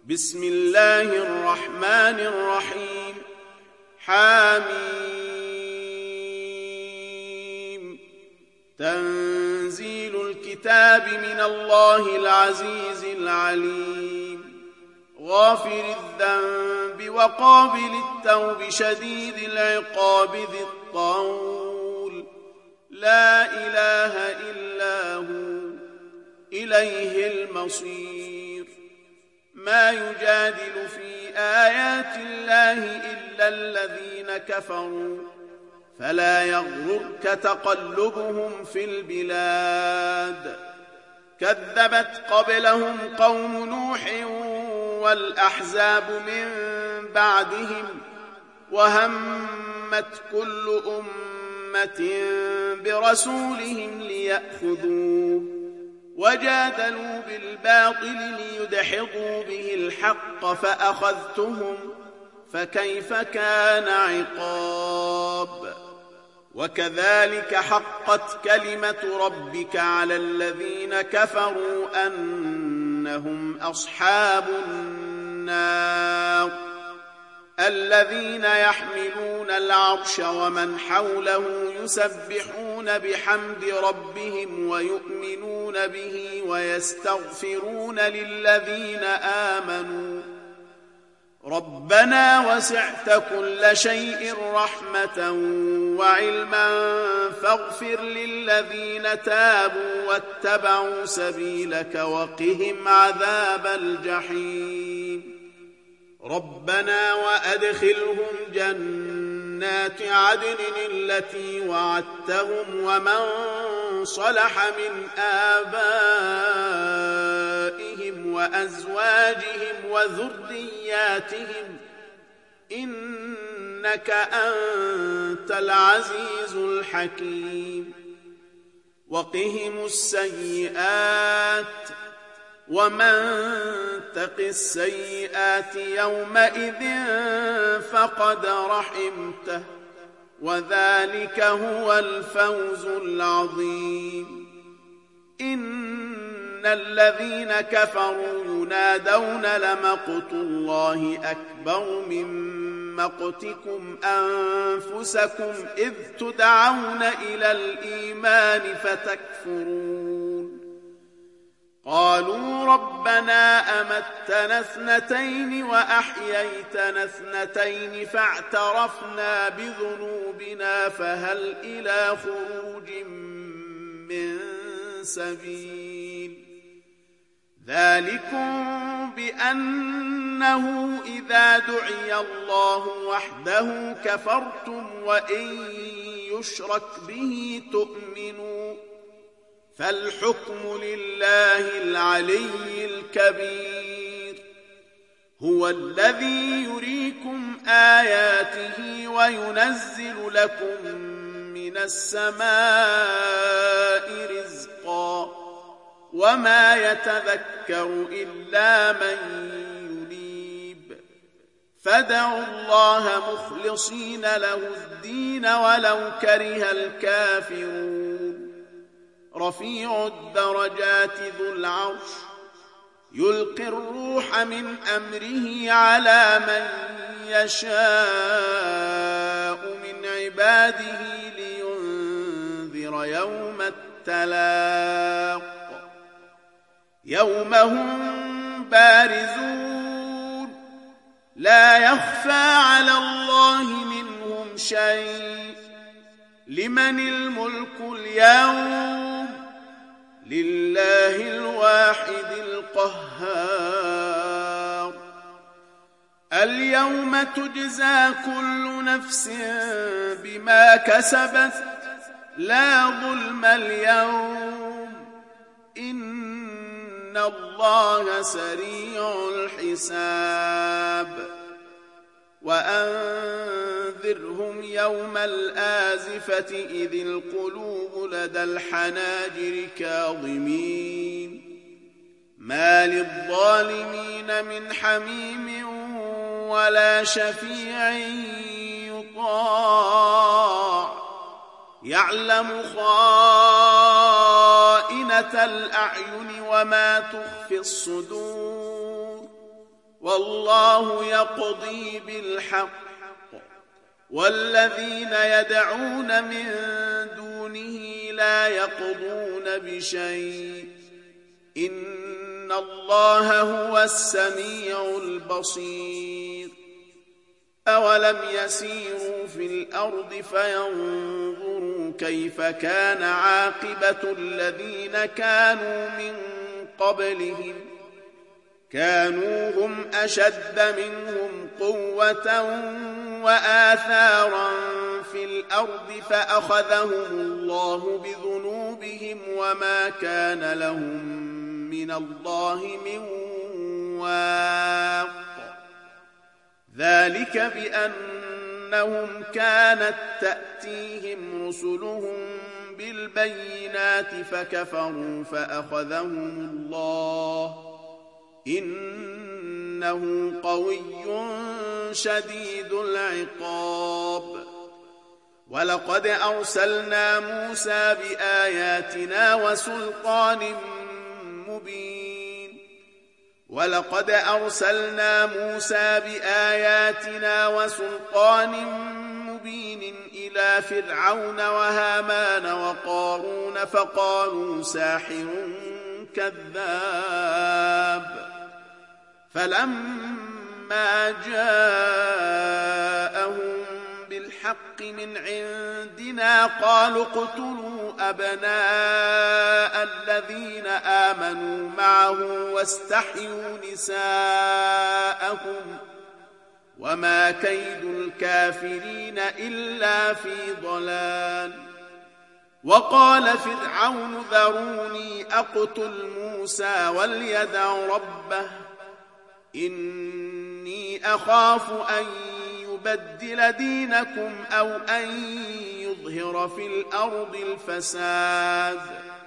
بسم الله الرحمن الرحيم حميم تنزيل الكتاب من الله العزيز العليم غافر الذنب وقابل التوب شديد العقاب ذي الطول لا إله إلا هو إليه المصير ما يجادل في آيات الله إلا الذين كفروا فلا يغررك تقلبهم في البلاد كذبت قبلهم قوم نوح والأحزاب من بعدهم وهمت كل أمة برسولهم ليأخذوه وجادلوا بالباطل ليدحضوا به الحق فأخذتهم فكيف كان عقاب وكذلك حقت كلمة ربك على الذين كفروا أنهم أصحاب النار الذين يحملون العرش ومن حوله يسبحون بحمد ربهم ويؤمنون به ويستغفرون للذين آمنوا ربنا وسعت كل شيء رحمة وعلما فاغفر للذين تابوا واتبعوا سبيلك وقهم عذاب الجحيم ربنا وأدخلهم جنات عدن التي وعدتهم ومن صلح من آبائهم وأزواجهم وذرياتهم إنك أنت العزيز الحكيم وقهم السيئات ومن تق السيئات يومئذ فقد رحمته وذلك هو الفوز العظيم إن الذين كفروا ينادون لمقت الله أكبر من مقتكم أنفسكم إذ تدعون إلى الإيمان فتكفرون قالوا ربنا أمتنا اثنتين وأحييتنا اثنتين فاعترفنا بذنوبنا فهل إلى خروج من سبيل ذلكم بأنه إذا دعي الله وحده كفرتم وإن يشرك به تؤمنوا فالحكم لله العلي الكبير هو الذي يريكم آياته وينزل لكم من السماء رزقا وما يتذكر إلا من ينيب فادعوا الله مخلصين له الدين ولو كره الكافرون رفيع الدرجات ذو العرش يلقي الروح من أمره على من يشاء من عباده لينذر يوم التلاق يوم هم بارزون لا يخفى على الله منهم شيء لمن الملك اليوم لله الواحد القهار اليوم تجزى كل نفس بما كسبت لا ظلم اليوم إن الله سريع الحساب وأنذرهم يوم الآزفة إذ القلوب لدى الحناجر كاظمين ما للظالمين من حميم ولا شفيع يطاع يعلم خائنة الأعين وما تخفي الصدور والله يقضي بالحق والذين يدعون من دونه لا يقضون بشيء إن الله هو السميع البصير أولم يسيروا في الأرض فينظروا كيف كان عاقبة الذين كانوا من قبلهم كانوا هم أشد منهم قوة وآثارا في الأرض فأخذهم الله بذنوبهم وما كان لهم من الله من واق ذلك بأنهم كانت تأتيهم رسلهم بالبينات فكفروا فأخذهم الله إنه قوي شديد العقاب ولقد أرسلنا موسى بآياتنا وسلطان مبين إلى فرعون وهامان وقارون فقالوا ساحر كذاب فلما جاءهم بالحق من عندنا قالوا اقتلوا أبناء الذين آمنوا معه واستحيوا نساءهم وما كيد الكافرين إلا في ضلال وقال فرعون ذروني أقتل موسى وليدع ربه إني أخاف أن يبدل دينكم أو أن يظهر في الأرض الفساد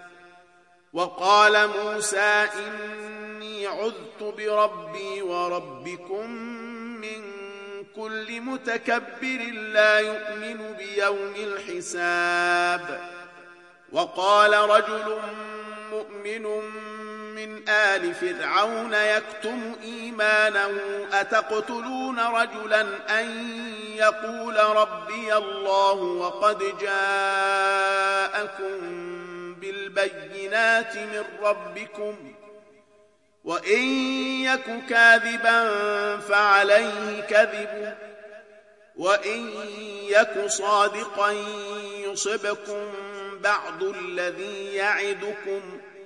وقال موسى إني عذت بربي وربكم من كل متكبر لا يؤمن بيوم الحساب وقال رجل مؤمن من آل فرعون يكتم إيمانه أتقتلون رجلا أن يقول ربي الله وقد جاءكم بالبينات من ربكم وإن يك كاذبا فعليه كذبه وإن يك صادقا يصبكم بعض الذي يعدكم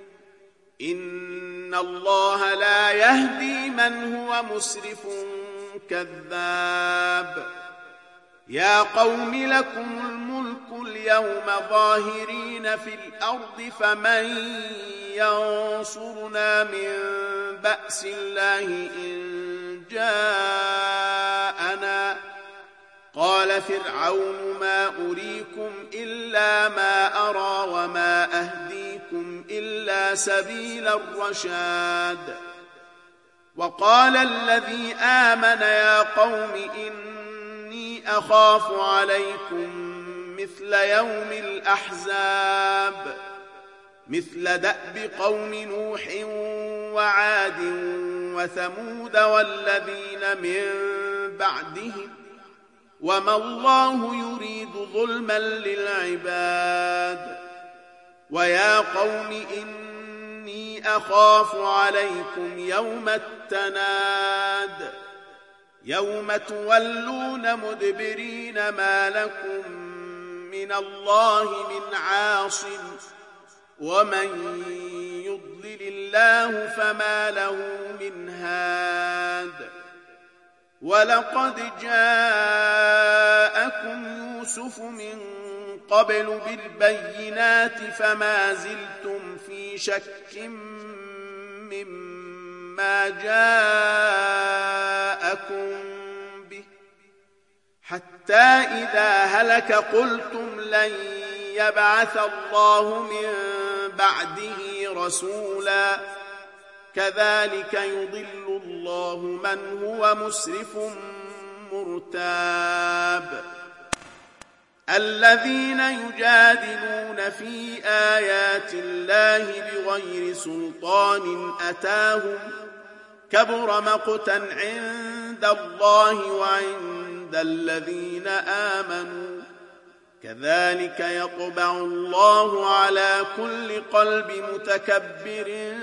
إن الله لا يهدي من هو مسرف كذاب يا قوم لكم الملك اليوم ظاهرين في الأرض فمن ينصرنا من بأس الله إن جاءنا قال فرعون ما أريكم إلا ما أرى وما أهديكم إلا سبيل الرشاد وقال الذي آمن يا قوم إني أخاف عليكم مثل يوم الأحزاب مثل دأب قوم نوح وعاد وثمود والذين من بعدهم وما الله يريد ظلما للعباد ويا قوم إني أخاف عليكم يوم التناد يوم تولون مدبرين ما لكم من الله من عاصم ومن يضلل الله فما له من هاد ولقد جاءكم يوسف من قبل بالبينات فما زلتم في شك مما جاءكم به حتى إذا هلك قلتم لن يبعث الله من بعده رسولا كذلك يضل الله من هو مسرف مرتاب الذين يجادلون في آيات الله بغير سلطان أتاهم كبر مقتا عند الله وعند الذين آمنوا كذلك يطبع الله على كل قلب متكبر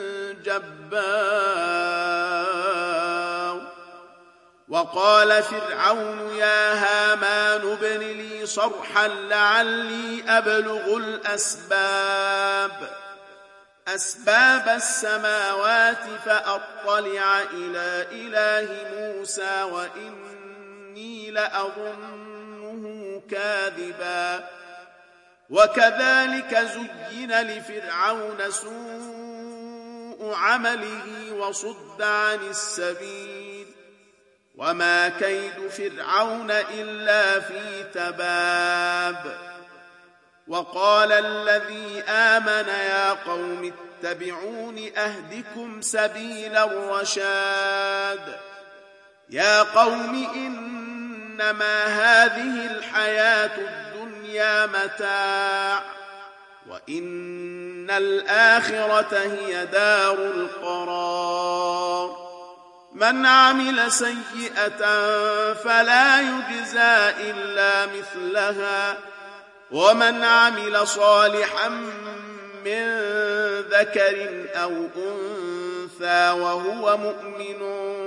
جبار. وقال فرعون يا هامان ابن لي صرحا لعلي أبلغ أسباب السماوات فأطلع إلى إله موسى وإني لأظنه كاذبا. وكذلك زين لفرعون سوء عمله وصد عن السبيل وما كيد فرعون إلا في تباب. وقال الذي آمن يا قوم اتبعون أهدكم سبيل الرشاد. يا قوم إنما هذه الحياة الدنيا متاع وإن الآخرة هي دار القرار. من عمل سيئة فلا يجزى إلا مثلها ومن عمل صالحا من ذكر أو أنثى وهو مؤمن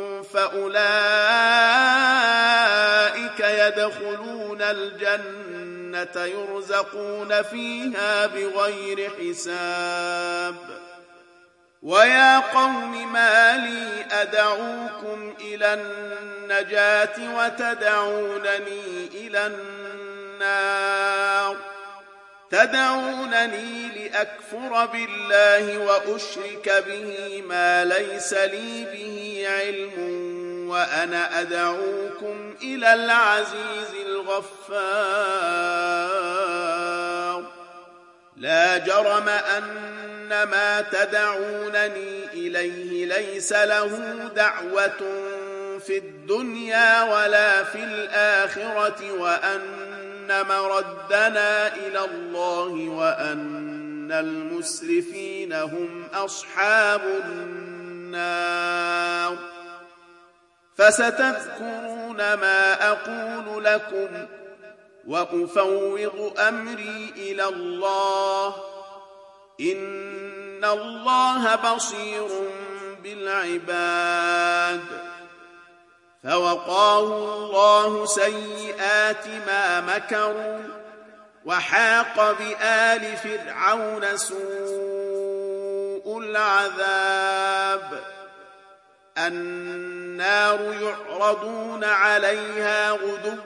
فأولئك يدخلون الجنة يرزقون فيها بغير حساب. ويا قوم ما لي أدعوكم إلى النجاة وتدعونني إلى النار تدعونني لأكفر بالله وأشرك به ما ليس لي به علم وأنا أدعوكم إلى العزيز الغفار. لا جرم أن ما تدعونني إليه ليس له دعوة في الدنيا ولا في الآخرة وأن مردنا إلى الله وأن المسرفين هم أصحاب النار. فستذكرون ما أقول لكم وأفوض أمري إلى الله إن الله بصير بالعباد. فوقاه الله سيئات ما مكروا وحاق بآل فرعون سوء العذاب. النار يعرضون عليها غدوا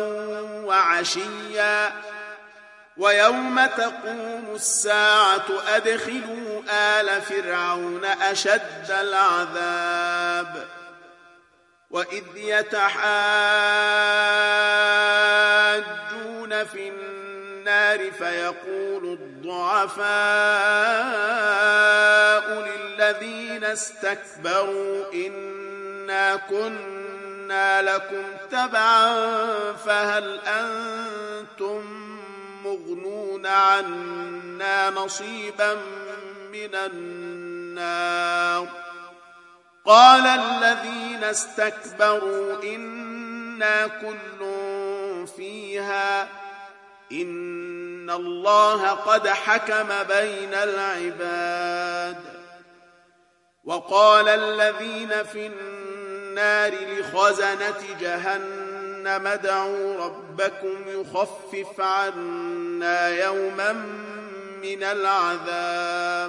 وعشيا ويوم تقوم الساعة أدخلوا آل فرعون أشد العذاب. وإذ يتحاجون في النار فيقول الضعفاء للذين استكبروا إنا كنا لكم تبعا فهل أنتم مغنون عنا نصيبا من النار. قال الذين استكبروا إنا كل فيها إن الله قد حكم بين العباد. وقال الذين في النار لخزنة جهنم ادعوا ربكم يخفف عنا يوما من العذاب.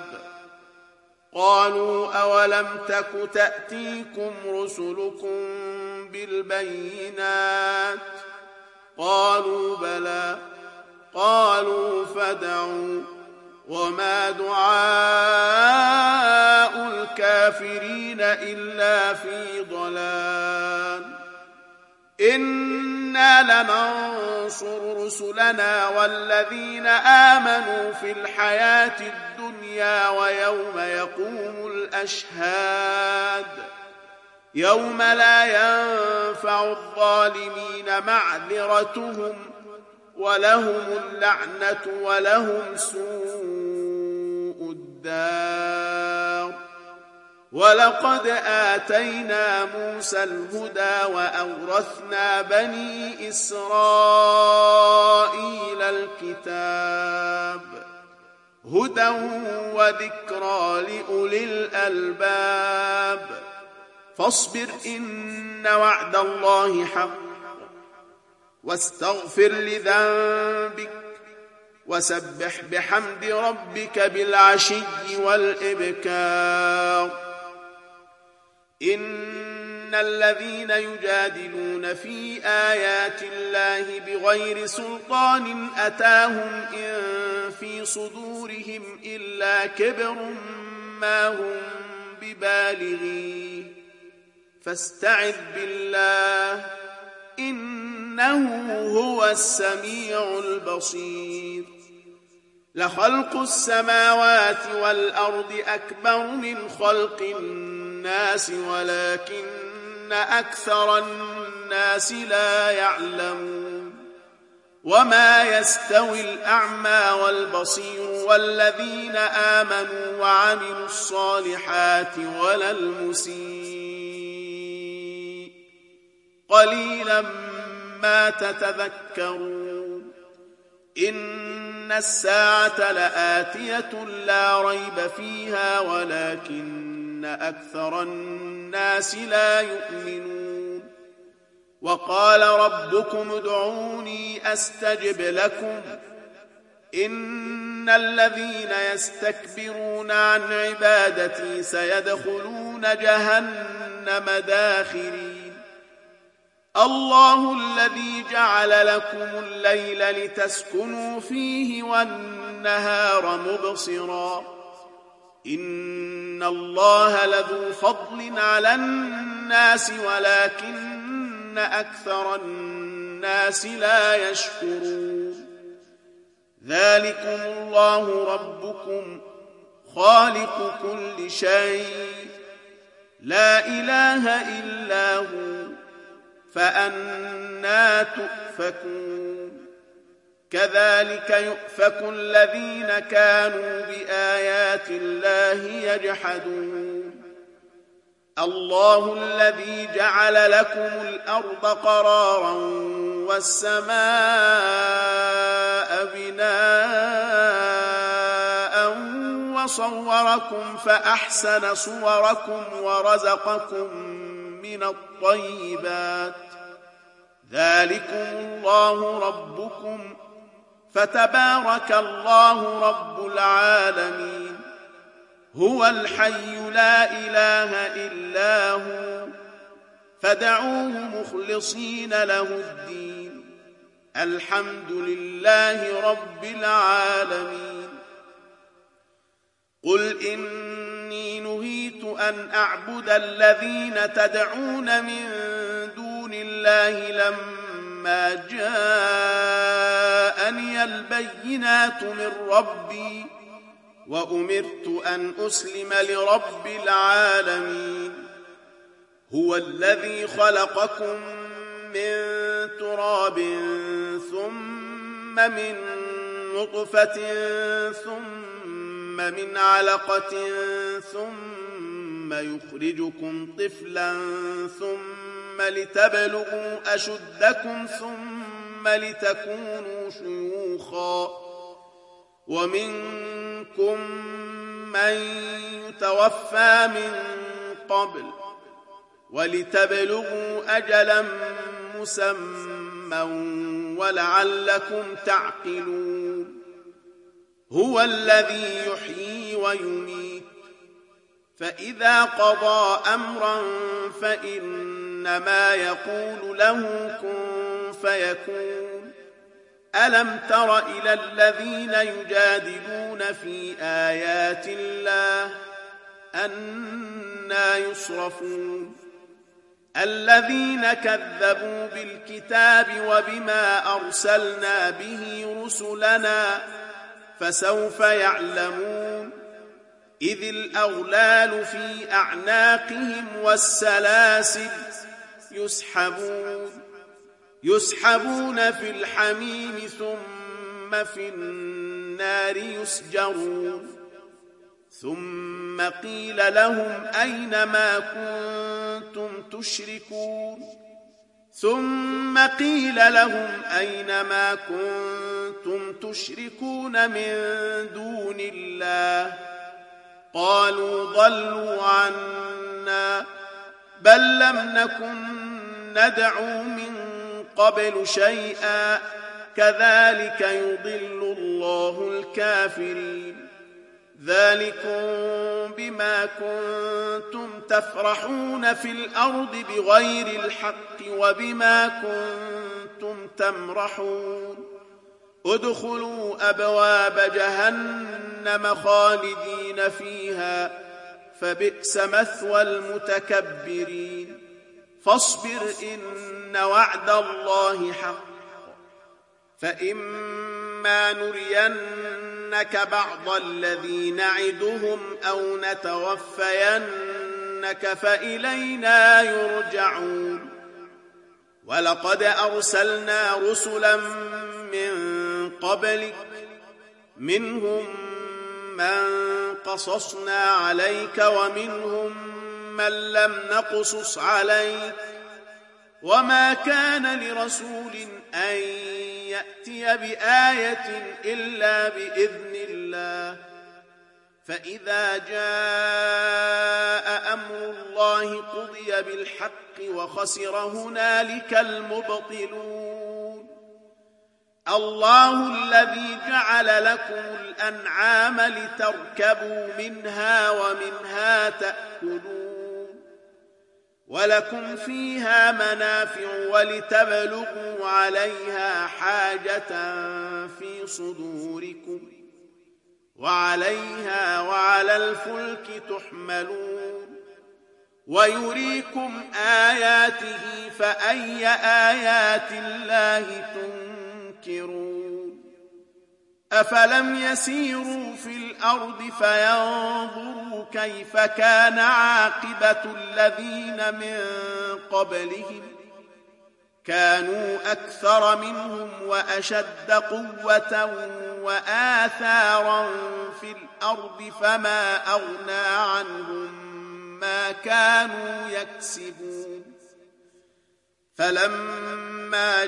قالوا أولم تك تأتيكم رسلكم بالبينات قالوا بلى قالوا فادعوا وما دعاء الكافرين إلا في ضلال. إنا لننصر رسلنا والذين آمنوا في الحياة الدنيا ويوم يقوم الأشهاد يوم لا ينفع الظالمين معذرتهم ولهم اللعنة ولهم سوء الدار. ولقد آتينا موسى الهدى وأورثنا بني إسرائيل الكتاب هدى وذكرى لأولي الألباب فاصبر إن وعد الله حق واستغفر لذنبك وسبح بحمد ربك بالعشي والإبكار إن الذين يجادلون في آيات الله بغير سلطان أتاهم إن في صدورهم إلا كبر ما هم ببالغيه فاستعذ بالله إنه هو السميع البصير لخلق السماوات والأرض أكبر من خلق الناس ولكن أكثر الناس لا يعلمون وما يستوي الأعمى والبصير والذين آمنوا وعملوا الصالحات ولا المسيء قليلا ما تتذكرون إن الساعة لآتية لا ريب فيها ولكن أكثر الناس لا يؤمنون وقال ربكم ادعوني أستجب لكم إن الذين يستكبرون عن عبادتي سيدخلون جهنم داخرين الله الذي جعل لكم الليل لتسكنوا فيه والنهار مبصرا إن الله لذو فضل على الناس ولكن أكثر الناس لا يشكرون ذلكم الله ربكم خالق كل شيء لا إله إلا هو فأنى تؤفكون كذلك يؤفك الذين كانوا بآيات الله يجحدون الله الذي جعل لكم الأرض قرارا والسماء بناء وصوركم فأحسن صوركم ورزقكم من الطيبات ذلكم الله ربكم فتبارك الله رب العالمين هو الحي لا إله إلا هو فادعوه مخلصين له الدين الحمد لله رب العالمين قل إني نهيت أن أعبد الذين تدعون من دون الله لما جاءني البينات من ربي وأمرت أن أسلم لرب العالمين هو الذي خلقكم من تراب ثم من نطفة ثم من علقة ثم يخرجكم طفلا ثم لتبلغوا أشدكم ثم لتكونوا شيوخا ومنكم من يتوفى من قبل ولتبلغوا أجلا مسمى ولعلكم تعقلون هو الذي يحيي ويميت فإذا قضى أمرا فإنما يقول له كن فيكون ألم تر إلى الذين يجادلون في آيات الله أنى يصرفون الذين كذبوا بالكتاب وبما أرسلنا به رسلنا فسوف يعلمون إذ الأغلال في أعناقهم والسلاسل يسحبون في الحميم ثم في النار يسجرون ثم قيل لهم أين ما كنتم تشركون من دون الله قالوا ضلوا عنا بل لم نكن ندعو من قبل شيئا كذلك يضل الله الكافرين ذلكم بما كنتم تفرحون في الأرض بغير الحق وبما كنتم تمرحون ادخلوا أبواب جهنم خالدين فيها فبئس مثوى المتكبرين فاصبر إن وعد الله حق فإما نرينك بعض الذي نعدهم أو نتوفينك فإلينا يرجعون ولقد أرسلنا رسلا من قبلك منهم من قصصنا عليك ومنهم من لم نقصص عليك وما كان لرسول أن يأتي بآية إلا بإذن الله فإذا جاء أمر الله قضي بالحق وخسر هنالك المبطلون الله الذي جعل لكم الأنعام لتركبوا منها ومنها تأكلون ولكم فيها منافع ولتبلغوا عليها حاجة في صدوركم وعليها وعلى الفلك تحملون ويريكم آياته فأي آيات الله تنكرون أفلم يسيروا في الأرض فينظروا كيف كان عاقبة الذين من قبلهم كانوا أكثر منهم وأشد قوة وآثارا في الأرض فما أغنى عنهم ما كانوا يكسبون فلما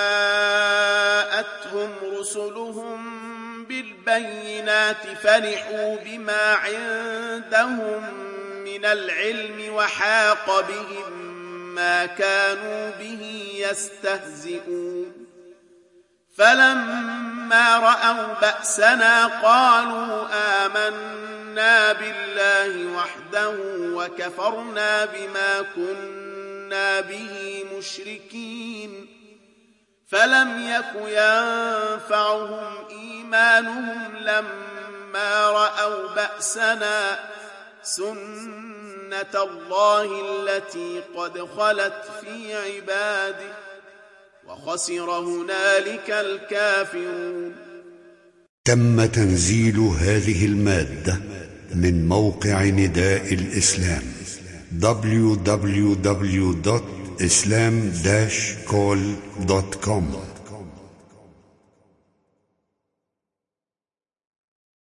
جاءتهم رسلهم بالبينات فرحوا بما عندهم من العلم وحاق بهم ما كانوا به يستهزئون فلما رأوا بأسنا قالوا آمنا بالله وحده وكفرنا بما كنا به مشركين فلم يك ينفعهم إيمانهم لما رأوا بأسنا سنة الله التي قد خلت في عباده وخسر هنالك الكافرون. تم تنزيل هذه المادة من موقع نداء الإسلام www.islam-call.com